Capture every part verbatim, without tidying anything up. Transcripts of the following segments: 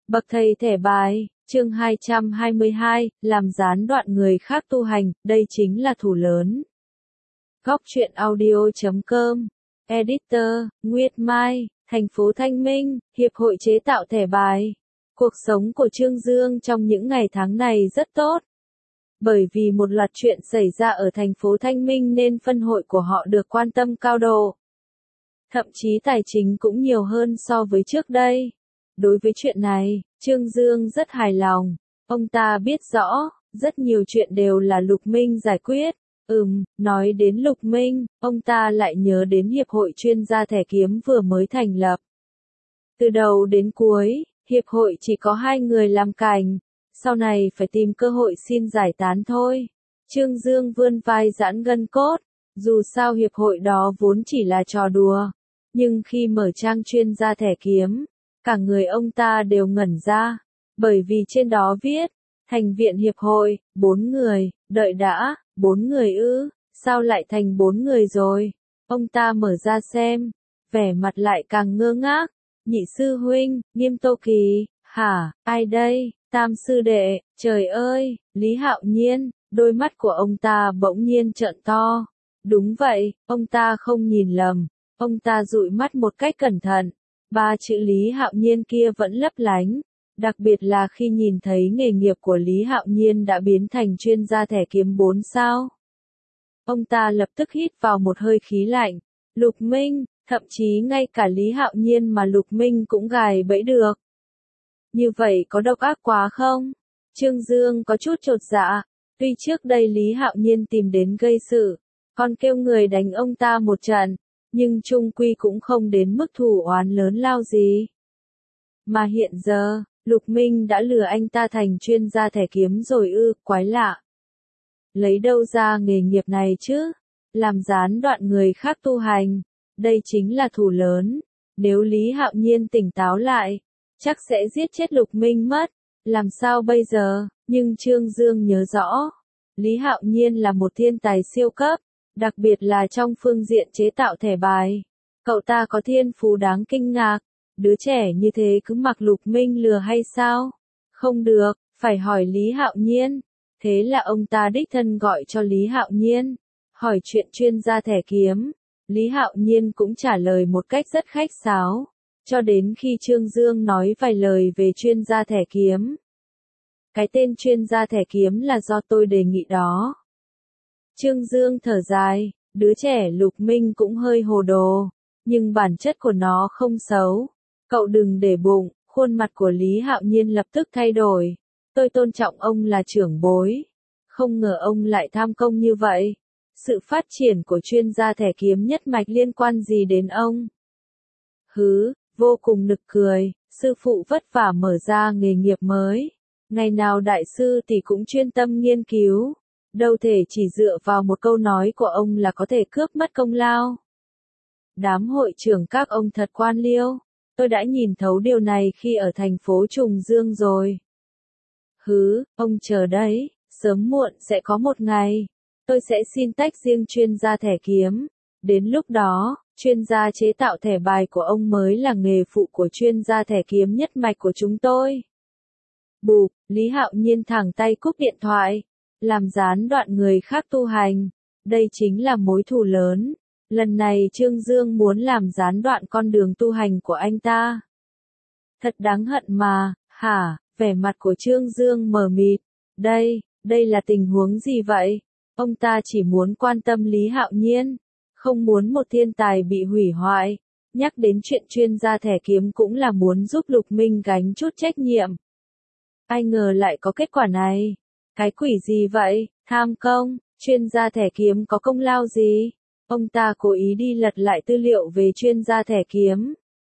Bậc thầy thẻ bài, chương hai trăm hai mươi hai, làm gián đoạn người khác tu hành, đây chính là thủ lớn. Góc truyện audio chấm com, Editor, Nguyệt Mai, thành phố Thanh Minh, Hiệp hội chế tạo thẻ bài. Cuộc sống của Trương Dương trong những ngày tháng này rất tốt. Bởi vì một loạt chuyện xảy ra ở thành phố Thanh Minh nên phân hội của họ được quan tâm cao độ. Thậm chí tài chính cũng nhiều hơn so với trước đây. Đối với chuyện này, Trương Dương rất hài lòng. Ông ta biết rõ, rất nhiều chuyện đều là Lục Minh giải quyết. Ừm, nói đến Lục Minh, ông ta lại nhớ đến Hiệp hội chuyên gia thẻ kiếm vừa mới thành lập. Từ đầu đến cuối, Hiệp hội chỉ có hai người làm cành. Sau này phải tìm cơ hội xin giải tán thôi. Trương Dương vươn vai giãn gân cốt. Dù sao Hiệp hội đó vốn chỉ là trò đùa. Nhưng khi mở trang chuyên gia thẻ kiếm, cả người ông ta đều ngẩn ra, bởi vì trên đó viết, thành viện hiệp hội, bốn người, đợi đã, bốn người ư, sao lại thành bốn người rồi? Ông ta mở ra xem, vẻ mặt lại càng ngơ ngác, nhị sư huynh, Nghiêm Tô Kỳ, hả, ai đây, tam sư đệ, trời ơi, Lý Hạo Nhiên, đôi mắt của ông ta bỗng nhiên trợn to, đúng vậy, ông ta không nhìn lầm, ông ta dụi mắt một cách cẩn thận. Ba chữ Lý Hạo Nhiên kia vẫn lấp lánh, đặc biệt là khi nhìn thấy nghề nghiệp của Lý Hạo Nhiên đã biến thành chuyên gia thẻ kiếm bốn sao. Ông ta lập tức hít vào một hơi khí lạnh, Lục Minh, thậm chí ngay cả Lý Hạo Nhiên mà Lục Minh cũng gài bẫy được. Như vậy có độc ác quá không? Trương Dương có chút chột dạ, tuy trước đây Lý Hạo Nhiên tìm đến gây sự, còn kêu người đánh ông ta một trận. Nhưng chung quy cũng không đến mức thù oán lớn lao gì. Mà hiện giờ, Lục Minh đã lừa anh ta thành chuyên gia thẻ kiếm rồi ư, quái lạ. Lấy đâu ra nghề nghiệp này chứ? Làm gián đoạn người khác tu hành. Đây chính là thù lớn. Nếu Lý Hạo Nhiên tỉnh táo lại, chắc sẽ giết chết Lục Minh mất. Làm sao bây giờ? Nhưng Trương Dương nhớ rõ. Lý Hạo Nhiên là một thiên tài siêu cấp. Đặc biệt là trong phương diện chế tạo thẻ bài. Cậu ta có thiên phú đáng kinh ngạc. Đứa trẻ như thế cứ mặc Lục Minh lừa hay sao? Không được, phải hỏi Lý Hạo Nhiên. Thế là ông ta đích thân gọi cho Lý Hạo Nhiên. Hỏi chuyện chuyên gia thẻ kiếm. Lý Hạo Nhiên cũng trả lời một cách rất khách sáo. Cho đến khi Trương Dương nói vài lời về chuyên gia thẻ kiếm. Cái tên chuyên gia thẻ kiếm là do tôi đề nghị đó. Trương Dương thở dài, đứa trẻ Lục Minh cũng hơi hồ đồ, nhưng bản chất của nó không xấu. Cậu đừng để bụng, khuôn mặt của Lý Hạo Nhiên lập tức thay đổi. Tôi tôn trọng ông là trưởng bối. Không ngờ ông lại tham công như vậy. Sự phát triển của chuyên gia thẻ kiếm nhất mạch liên quan gì đến ông? Hứ, vô cùng nực cười, sư phụ vất vả mở ra nghề nghiệp mới. Ngày nào đại sư thì cũng chuyên tâm nghiên cứu. Đâu thể chỉ dựa vào một câu nói của ông là có thể cướp mất công lao. Đám hội trưởng các ông thật quan liêu. Tôi đã nhìn thấu điều này khi ở thành phố Trùng Dương rồi. Hứ, ông chờ đấy, sớm muộn sẽ có một ngày. Tôi sẽ xin tách riêng chuyên gia thẻ kiếm. Đến lúc đó, chuyên gia chế tạo thẻ bài của ông mới là nghề phụ của chuyên gia thẻ kiếm nhất mạch của chúng tôi. Bụp, Lý Hạo Nhiên thẳng tay cúp điện thoại. Làm gián đoạn người khác tu hành. Đây chính là mối thù lớn. Lần này Trương Dương muốn làm gián đoạn con đường tu hành của anh ta. Thật đáng hận mà, hả, vẻ mặt của Trương Dương mờ mịt. Đây, đây là tình huống gì vậy? Ông ta chỉ muốn quan tâm Lý Hạo Nhiên. Không muốn một thiên tài bị hủy hoại. Nhắc đến chuyện chuyên gia thẻ kiếm cũng là muốn giúp Lục Minh gánh chút trách nhiệm. Ai ngờ lại có kết quả này. Cái quỷ gì vậy, tham công, chuyên gia thẻ kiếm có công lao gì? Ông ta cố ý đi lật lại tư liệu về chuyên gia thẻ kiếm.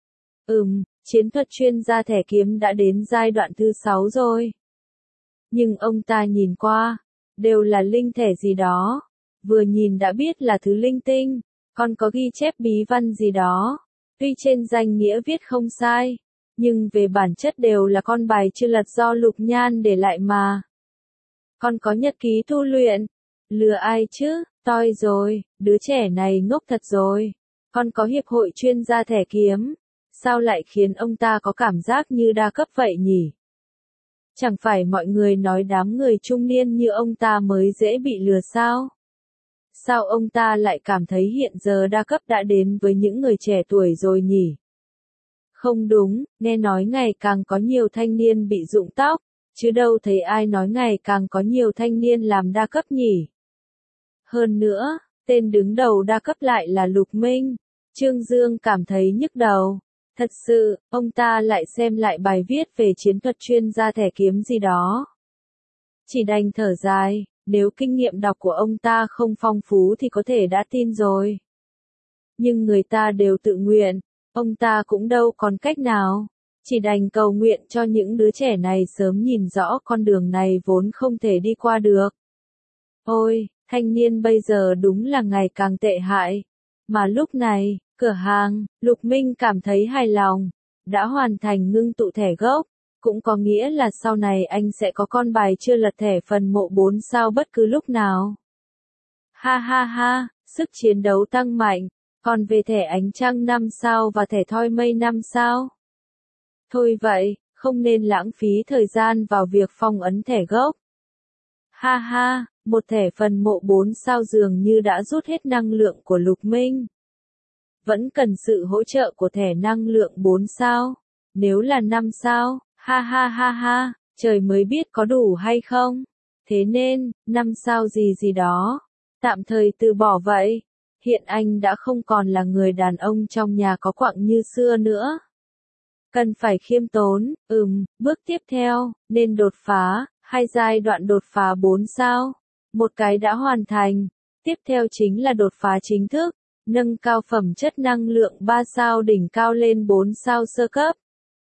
Ừm, chiến thuật chuyên gia thẻ kiếm đã đến giai đoạn thứ sáu rồi. Nhưng ông ta nhìn qua, đều là linh thẻ gì đó. Vừa nhìn đã biết là thứ linh tinh, còn có ghi chép bí văn gì đó. Tuy trên danh nghĩa viết không sai, nhưng về bản chất đều là con bài chưa lật do Lục Nhan để lại mà. Con có nhật ký tu luyện. Lừa ai chứ, toi rồi, đứa trẻ này ngốc thật rồi. Con có hiệp hội chuyên gia thẻ kiếm. Sao lại khiến ông ta có cảm giác như đa cấp vậy nhỉ? Chẳng phải mọi người nói đám người trung niên như ông ta mới dễ bị lừa sao? Sao ông ta lại cảm thấy hiện giờ đa cấp đã đến với những người trẻ tuổi rồi nhỉ? Không đúng, nghe nói ngày càng có nhiều thanh niên bị rụng tóc, chứ đâu thấy ai nói ngày càng có nhiều thanh niên làm đa cấp nhỉ? Hơn nữa, tên đứng đầu đa cấp lại là Lục Minh. Trương Dương cảm thấy nhức đầu. Thật sự, ông ta lại xem lại bài viết về chiến thuật chuyên gia thẻ kiếm gì đó. Chỉ đành thở dài, nếu kinh nghiệm đọc của ông ta không phong phú thì có thể đã tin rồi. Nhưng người ta đều tự nguyện, ông ta cũng đâu còn cách nào. Chỉ đành cầu nguyện cho những đứa trẻ này sớm nhìn rõ con đường này vốn không thể đi qua được. Ôi, thanh niên bây giờ đúng là ngày càng tệ hại. Mà lúc này, cửa hàng, Lục Minh cảm thấy hài lòng, đã hoàn thành ngưng tụ thẻ gốc, cũng có nghĩa là sau này anh sẽ có con bài chưa lật thẻ phần mộ bốn sao bất cứ lúc nào. Ha ha ha, sức chiến đấu tăng mạnh, còn về thẻ ánh trăng năm sao và thẻ thoi mây năm sao? Thôi vậy, không nên lãng phí thời gian vào việc phong ấn thẻ gốc. Ha ha, một thẻ phần mộ bốn sao dường như đã rút hết năng lượng của Lục Minh. Vẫn cần sự hỗ trợ của thẻ năng lượng bốn sao. Nếu là năm sao, ha ha ha ha, trời mới biết có đủ hay không. Thế nên, năm sao gì gì đó, tạm thời từ bỏ vậy. Hiện anh đã không còn là người đàn ông trong nhà có quặng như xưa nữa. Cần phải khiêm tốn, ừm, bước tiếp theo, nên đột phá, hai giai đoạn đột phá bốn sao. Một cái đã hoàn thành, tiếp theo chính là đột phá chính thức, nâng cao phẩm chất năng lượng ba sao đỉnh cao lên bốn sao sơ cấp.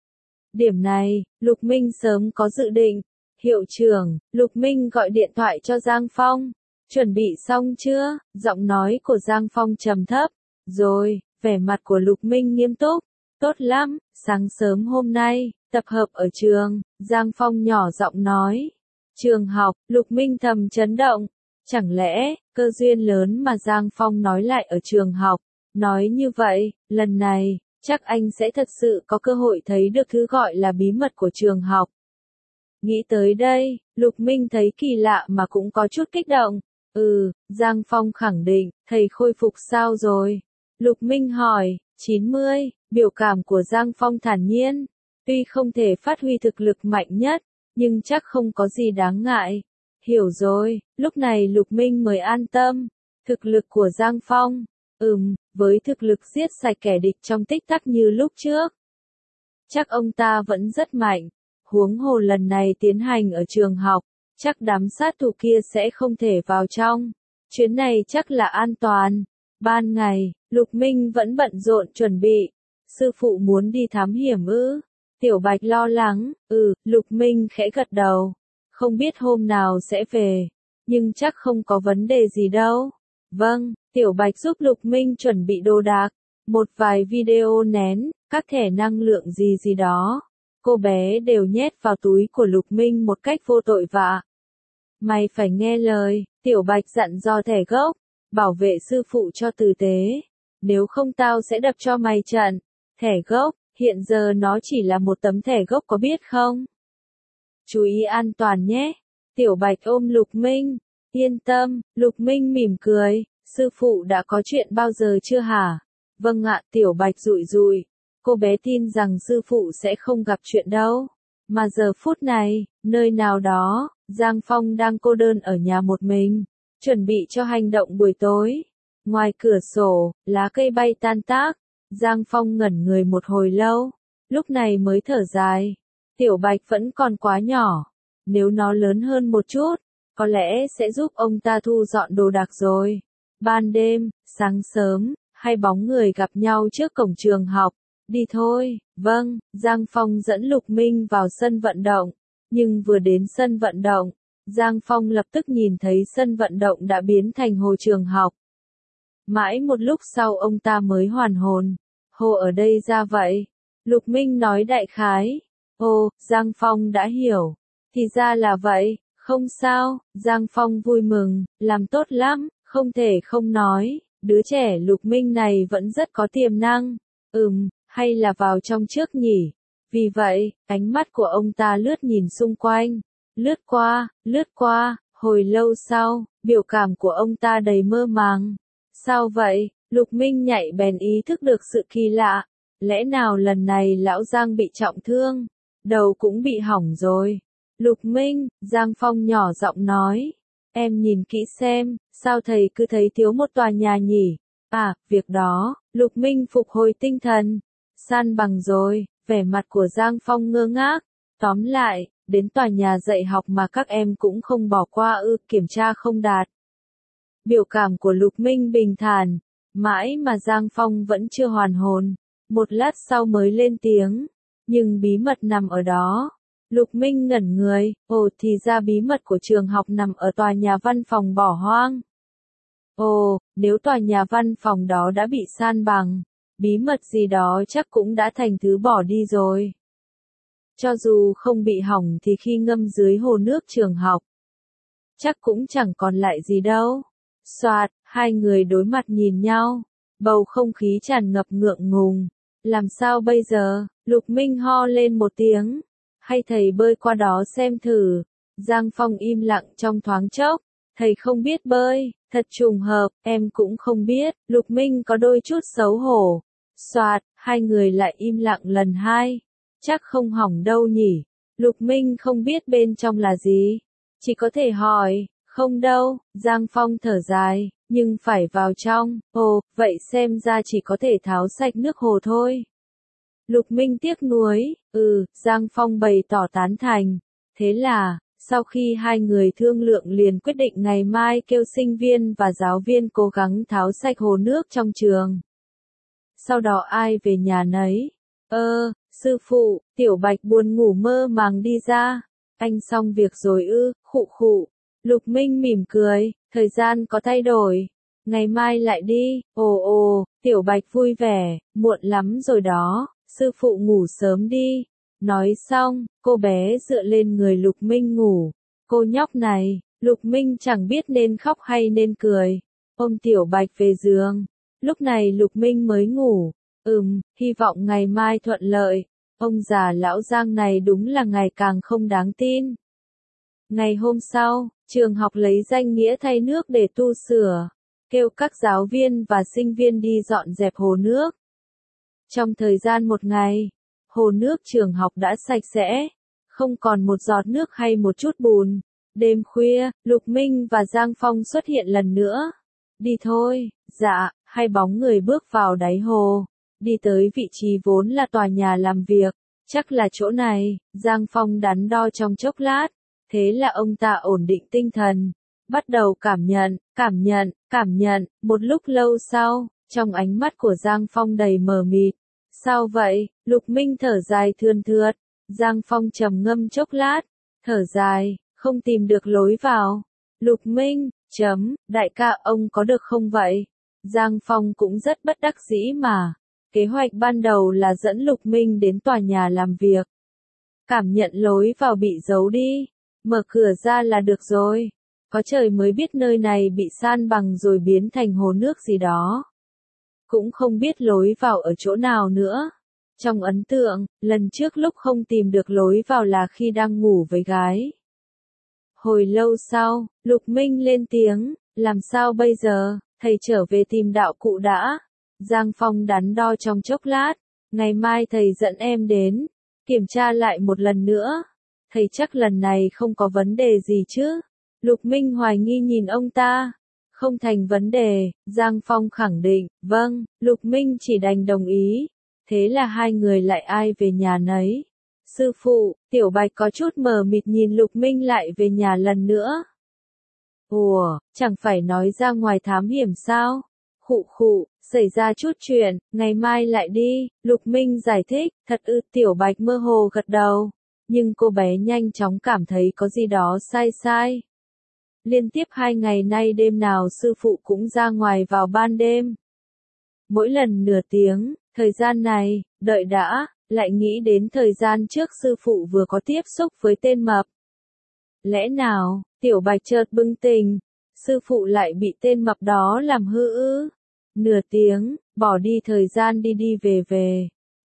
Điểm này, Lục Minh sớm có dự định. Hiệu trưởng, Lục Minh gọi điện thoại cho Giang Phong. Chuẩn bị xong chưa? Giọng nói của Giang Phong trầm thấp. Rồi, vẻ mặt của Lục Minh nghiêm túc. Tốt lắm, sáng sớm hôm nay, tập hợp ở trường, Giang Phong nhỏ giọng nói. Trường học, Lục Minh thầm chấn động. Chẳng lẽ, cơ duyên lớn mà Giang Phong nói lại ở trường học. Nói như vậy, lần này, chắc anh sẽ thật sự có cơ hội thấy được thứ gọi là bí mật của trường học. Nghĩ tới đây, Lục Minh thấy kỳ lạ mà cũng có chút kích động. Ừ, Giang Phong khẳng định, thầy khôi phục sao rồi? Lục Minh hỏi, chín mươi, biểu cảm của Giang Phong thản nhiên. Tuy không thể phát huy thực lực mạnh nhất, nhưng chắc không có gì đáng ngại. Hiểu rồi, lúc này Lục Minh mới an tâm. Thực lực của Giang Phong, ừm, với thực lực giết sạch kẻ địch trong tích tắc như lúc trước. Chắc ông ta vẫn rất mạnh. Huống hồ lần này tiến hành ở trường học, chắc đám sát thủ kia sẽ không thể vào trong. Chuyến này chắc là an toàn. Ban ngày, Lục Minh vẫn bận rộn chuẩn bị. Sư phụ muốn đi thám hiểm ư? Tiểu Bạch lo lắng, ừ, Lục Minh khẽ gật đầu. Không biết hôm nào sẽ về, nhưng chắc không có vấn đề gì đâu. Vâng, Tiểu Bạch giúp Lục Minh chuẩn bị đồ đạc. Một vài video nén, các thẻ năng lượng gì gì đó. Cô bé đều nhét vào túi của Lục Minh một cách vô tội vạ. Mày phải nghe lời, Tiểu Bạch dặn dò thẻ gốc. Bảo vệ sư phụ cho tử tế. Nếu không tao sẽ đập cho mày trận. Thẻ gốc, hiện giờ nó chỉ là một tấm thẻ gốc có biết không? Chú ý an toàn nhé. Tiểu Bạch ôm Lục Minh. Yên tâm, Lục Minh mỉm cười. Sư phụ đã có chuyện bao giờ chưa hả? Vâng ạ, Tiểu Bạch rụi rụi. Cô bé tin rằng sư phụ sẽ không gặp chuyện đâu. Mà giờ phút này, nơi nào đó, Giang Phong đang cô đơn ở nhà một mình, chuẩn bị cho hành động buổi tối. Ngoài cửa sổ, lá cây bay tan tác. Giang Phong ngẩn người một hồi lâu, lúc này mới thở dài. Tiểu Bạch vẫn còn quá nhỏ. Nếu nó lớn hơn một chút, có lẽ sẽ giúp ông ta thu dọn đồ đạc rồi. Ban đêm, sáng sớm, hai bóng người gặp nhau trước cổng trường học. Đi thôi, vâng, Giang Phong dẫn Lục Minh vào sân vận động. Nhưng vừa đến sân vận động, Giang Phong lập tức nhìn thấy sân vận động đã biến thành hồ trường học. Mãi một lúc sau ông ta mới hoàn hồn. Hồ ở đây ra vậy? Lục Minh nói đại khái. Ồ, Giang Phong đã hiểu. Thì ra là vậy, không sao, Giang Phong vui mừng, làm tốt lắm, không thể không nói, đứa trẻ Lục Minh này vẫn rất có tiềm năng. Ừm, hay là vào trong trước nhỉ? Vì vậy, ánh mắt của ông ta lướt nhìn xung quanh, lướt qua, lướt qua, hồi lâu sau, biểu cảm của ông ta đầy mơ màng. Sao vậy? Lục Minh nhạy bén ý thức được sự kỳ lạ. Lẽ nào lần này lão Giang bị trọng thương? Đầu cũng bị hỏng rồi. Lục Minh, Giang Phong nhỏ giọng nói. Em nhìn kỹ xem, sao thầy cứ thấy thiếu một tòa nhà nhỉ? À, việc đó, Lục Minh phục hồi tinh thần. San bằng rồi, vẻ mặt của Giang Phong ngơ ngác. Tóm lại, đến tòa nhà dạy học mà các em cũng không bỏ qua ư, kiểm tra không đạt. Biểu cảm của Lục Minh bình thản, mãi mà Giang Phong vẫn chưa hoàn hồn. Một lát sau mới lên tiếng, nhưng bí mật nằm ở đó. Lục Minh ngẩn người, ồ thì ra bí mật của trường học nằm ở tòa nhà văn phòng bỏ hoang. Ồ, nếu tòa nhà văn phòng đó đã bị san bằng, bí mật gì đó chắc cũng đã thành thứ bỏ đi rồi. Cho dù không bị hỏng thì khi ngâm dưới hồ nước trường học, chắc cũng chẳng còn lại gì đâu. Soạt, hai người đối mặt nhìn nhau, bầu không khí tràn ngập ngượng ngùng. Làm sao bây giờ? Lục Minh ho lên một tiếng. Hay thầy bơi qua đó xem thử. Giang Phong im lặng trong thoáng chốc. Thầy không biết bơi, thật trùng hợp, em cũng không biết. Lục Minh có đôi chút xấu hổ. Soạt, hai người lại im lặng lần hai. Chắc không hỏng đâu nhỉ. Lục Minh không biết bên trong là gì. Chỉ có thể hỏi, không đâu. Giang Phong thở dài, nhưng phải vào trong. Ồ, vậy xem ra chỉ có thể tháo sạch nước hồ thôi. Lục Minh tiếc nuối, ừ, Giang Phong bày tỏ tán thành. Thế là, sau khi hai người thương lượng liền quyết định ngày mai kêu sinh viên và giáo viên cố gắng tháo sạch hồ nước trong trường. Sau đó ai về nhà nấy. Ơ, sư phụ, Tiểu Bạch buồn ngủ mơ màng đi ra. Anh xong việc rồi ư, khụ khụ. Lục Minh mỉm cười, thời gian có thay đổi. Ngày mai lại đi, ồ ồ, Tiểu Bạch vui vẻ, muộn lắm rồi đó, sư phụ ngủ sớm đi. Nói xong, cô bé dựa lên người Lục Minh ngủ. Cô nhóc này, Lục Minh chẳng biết nên khóc hay nên cười. Ôm Tiểu Bạch về giường. Lúc này Lục Minh mới ngủ. Ừm, hy vọng ngày mai thuận lợi. Ông già lão Giang này đúng là ngày càng không đáng tin. Ngày hôm sau, trường học lấy danh nghĩa thay nước để tu sửa, kêu các giáo viên và sinh viên đi dọn dẹp hồ nước. Trong thời gian một ngày, hồ nước trường học đã sạch sẽ, không còn một giọt nước hay một chút bùn. Đêm khuya, Lục Minh và Giang Phong xuất hiện lần nữa. Đi thôi, dạ, hai bóng người bước vào đáy hồ, đi tới vị trí vốn là tòa nhà làm việc. Chắc là chỗ này, Giang Phong đắn đo trong chốc lát. Thế là ông ta ổn định tinh thần, bắt đầu cảm nhận, cảm nhận, cảm nhận. Một lúc lâu sau, trong ánh mắt của Giang Phong đầy mờ mịt. Sao vậy? Lục Minh thở dài thườn thượt. Giang Phong trầm ngâm chốc lát, thở dài, không tìm được lối vào. Lục Minh, chấm, đại ca ông có được không vậy? Giang Phong cũng rất bất đắc dĩ mà. Kế hoạch ban đầu là dẫn Lục Minh đến tòa nhà làm việc. Cảm nhận lối vào bị giấu đi. Mở cửa ra là được rồi. Có trời mới biết nơi này bị san bằng rồi biến thành hồ nước gì đó. Cũng không biết lối vào ở chỗ nào nữa. Trong ấn tượng, lần trước lúc không tìm được lối vào là khi đang ngủ với gái. Hồi lâu sau, Lục Minh lên tiếng, làm sao bây giờ, thầy trở về tìm đạo cụ đã. Giang Phong đắn đo trong chốc lát, ngày mai thầy dẫn em đến, kiểm tra lại một lần nữa. Thầy chắc lần này không có vấn đề gì chứ? Lục Minh hoài nghi nhìn ông ta. Không thành vấn đề, Giang Phong khẳng định, vâng, Lục Minh chỉ đành đồng ý. Thế là hai người lại ai về nhà nấy. Sư phụ, Tiểu Bạch có chút mờ mịt nhìn Lục Minh lại về nhà lần nữa. Ủa, chẳng phải nói ra ngoài thám hiểm sao? Khụ khụ, xảy ra chút chuyện, ngày mai lại đi. Lục Minh giải thích, thật ư, Tiểu Bạch mơ hồ gật đầu. Nhưng cô bé nhanh chóng cảm thấy có gì đó sai sai. Liên tiếp hai ngày nay đêm nào sư phụ cũng ra ngoài vào ban đêm. Mỗi lần nửa tiếng, thời gian này, đợi đã, lại nghĩ đến thời gian trước sư phụ vừa có tiếp xúc với tên mập. Lẽ nào, Tiểu Bạch chợt bừng tỉnh, sư phụ lại bị tên mập đó làm hư ư? Nửa tiếng, bỏ đi thời gian đi đi về về.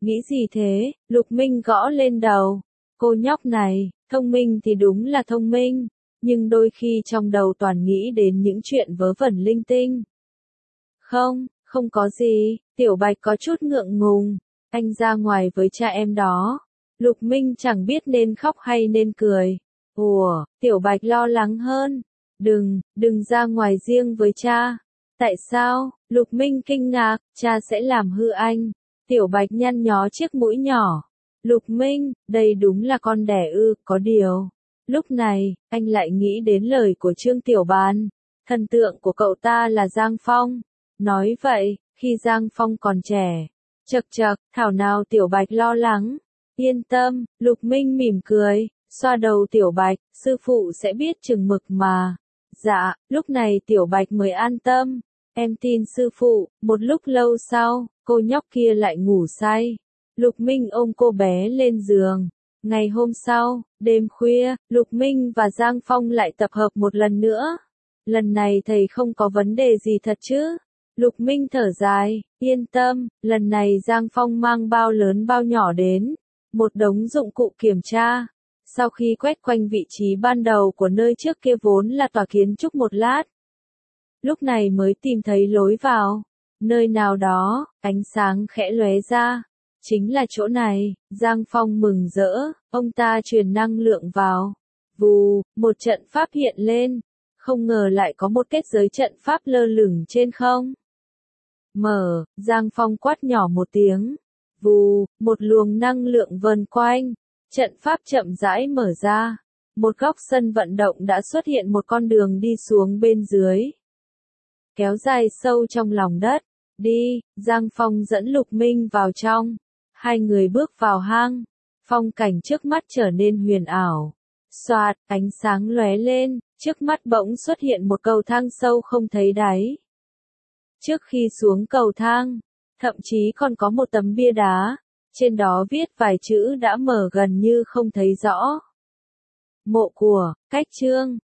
Nghĩ gì thế? Lục Minh gõ lên đầu. Cô nhóc này, thông minh thì đúng là thông minh, nhưng đôi khi trong đầu toàn nghĩ đến những chuyện vớ vẩn linh tinh. Không, không có gì, Tiểu Bạch có chút ngượng ngùng. Anh ra ngoài với cha em đó. Lục Minh chẳng biết nên khóc hay nên cười. Ủa, Tiểu Bạch lo lắng hơn. Đừng, đừng ra ngoài riêng với cha. Tại sao? Lục Minh kinh ngạc, cha sẽ làm hư anh. Tiểu Bạch nhăn nhó chiếc mũi nhỏ. Lục Minh, đây đúng là con đẻ ư, có điều. Lúc này, anh lại nghĩ đến lời của Trương Tiểu Bàn. Thần tượng của cậu ta là Giang Phong. Nói vậy, khi Giang Phong còn trẻ. Chậc chậc, thảo nào Tiểu Bạch lo lắng. Yên tâm, Lục Minh mỉm cười, xoa đầu Tiểu Bạch, sư phụ sẽ biết chừng mực mà. Dạ, lúc này Tiểu Bạch mới an tâm. Em tin sư phụ. Một lúc lâu sau, cô nhóc kia lại ngủ say. Lục Minh ôm cô bé lên giường. Ngày hôm sau, đêm khuya, Lục Minh và Giang Phong lại tập hợp một lần nữa. Lần này thầy không có vấn đề gì thật chứ? Lục Minh thở dài, yên tâm, lần này Giang Phong mang bao lớn bao nhỏ đến. Một đống dụng cụ kiểm tra. Sau khi quét quanh vị trí ban đầu của nơi trước kia vốn là tòa kiến trúc một lát. Lúc này mới tìm thấy lối vào. Nơi nào đó, ánh sáng khẽ lóe ra. Chính là chỗ này. Giang Phong mừng rỡ, ông ta truyền năng lượng vào. Vù, một trận pháp hiện lên. Không ngờ lại có một kết giới trận pháp lơ lửng trên không. Mở, Giang Phong quát nhỏ một tiếng. Vù, một luồng năng lượng vần quanh. Trận pháp chậm rãi mở ra. Một góc sân vận động đã xuất hiện một con đường đi xuống bên dưới. Kéo dài sâu trong lòng đất. Đi, Giang Phong dẫn Lục Minh vào trong. Hai người bước vào hang. Phong cảnh trước mắt trở nên huyền ảo. Xoạt, ánh sáng lóe lên, trước mắt bỗng xuất hiện một cầu thang sâu không thấy đáy. Trước khi xuống cầu thang, thậm chí còn có một tấm bia đá. Trên đó viết vài chữ đã mở gần như không thấy rõ. Mộ của, Cách Trương.